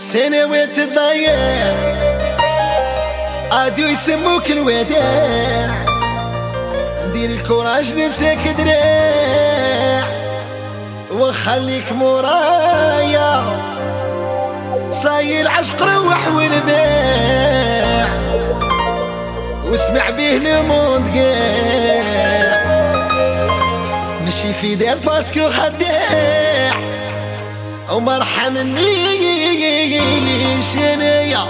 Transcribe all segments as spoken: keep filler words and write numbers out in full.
سنوات تضيع عادوا يسموك الوداع، دير الكوراج ننساك دراع وخليك مورايا، صاير العشق روح والباع واسمع بيه الموند قاع، مشي في دار باسكو خداع ومرحمنيش انايا.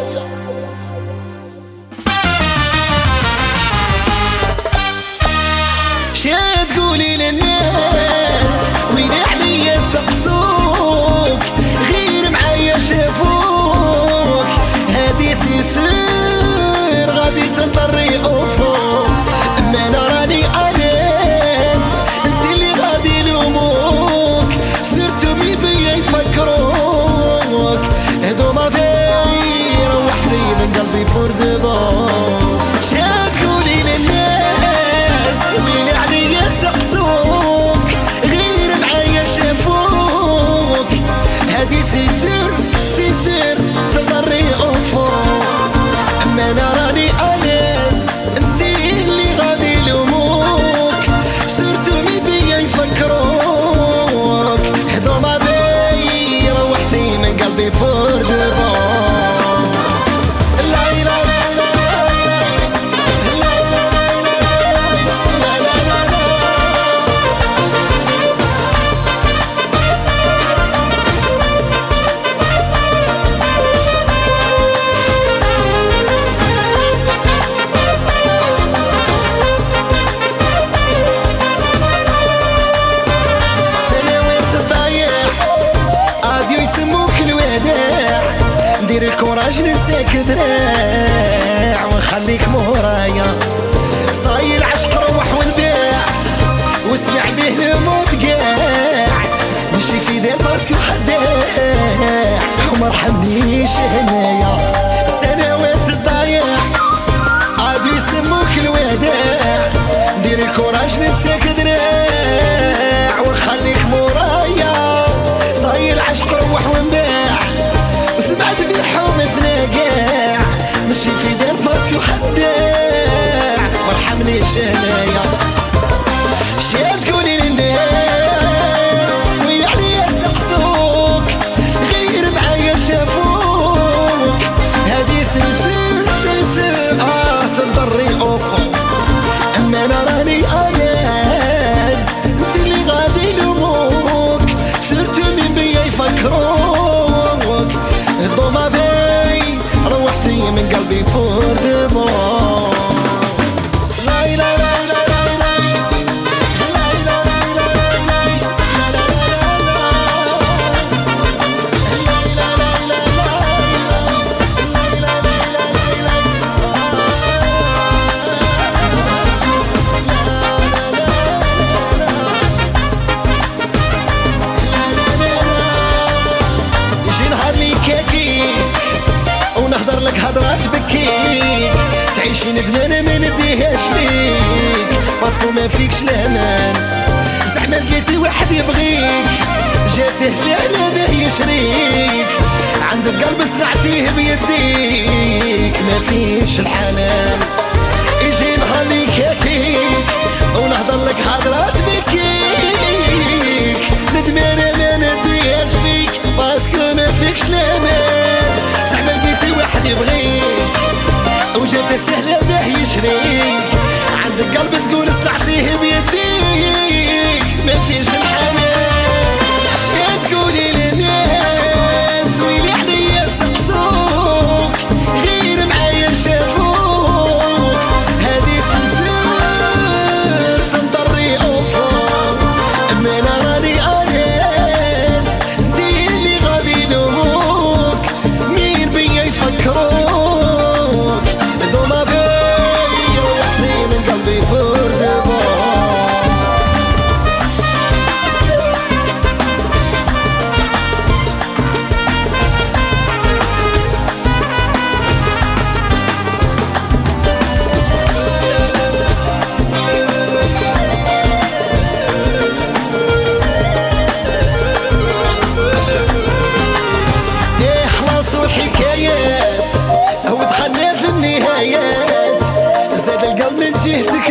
شا تقولي للناس وين عليا سقسوك، غير معايا شافوك هادي سيسير غادي تنطري افوق، اما انا راني اناس انت اللي غادي يلوموك، صرتو مي بيا يفكروك، هذوما فاي روحتي من قلبي فور دبور. شا تقولي للناس وين عليا سقسوك، غير معايا شافوك هادي سيسير سيسير تضري افوق، اما انا راني اناس انتي اللي غادي يلوموك، صرتو مي بيا يفكروك، هذوما باي روحتي من قلبي فور دبور. دير الكوراج ننساك دراع وخليك مورايا، صاير العشق روح والباع واسمع بيه الموت قاع، مشي في دار باسكو خداع ومرحمنيش هنايا. سنوات تضيع عادوا يسموك الوداع، دير الكوراج ننساك دراع وخليك مورايا، صاير العشق روح والباع وسمعت بحومتنا قاع، مشي في دار باسكو خداع مرحمنيش هنايا. شا تقولي للناس وين عليا سقسوك، غير معايا شافوك هادي سلسل سلسل اه تنضري افوق، اما انا راني اناس انت اللي غادي يلوموك، صرتو من بيا يفكروك، الضوما باي روحتي من قلبي فور دبور. لاي لاي لاي لاي لاي لاي لاي يجي نهار لي كاكيك ونهضر لك هضرات بكيك، تعيشي ندمان ما نديهاش فيك باسكو ما فيكش الامان، زعما لقيتي واحد يبغيك جاته سهله باه يشريك، عندك قلب صنعتيه بيديك ما فيش الحنان. يجي نهار لي كاكيك ونهضر لك هضرات بكيك، ندمان ما نديهاش فيك باسكو ما فيكش الامان، زعما لقيتي واحد يبغيك وجاته سهله باه يشريك، عندك قلب تقول صنعتيه بيديك ما فيش الحنان. شا تقولي للناس ويلي عليا سقسوك، غير معايا شافوك هادي سلسل تنضري افوق، اما انا راني اناس انتي اللي غادي يلوموك، مين بيا يفكروك، هذوما باي روحتي من قلبي فور دبور.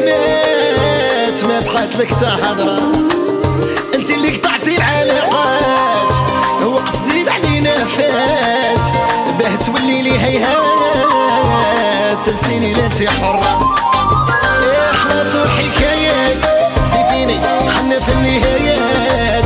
مات ما بقات لك تا حضرة. انت اللي قطعتي العلاقات وقت زيد علينا فات باه تولي لي هيهات تنسيني لا انت حرة. اخلاص والحكايات سيفيني دخلنا في النهايات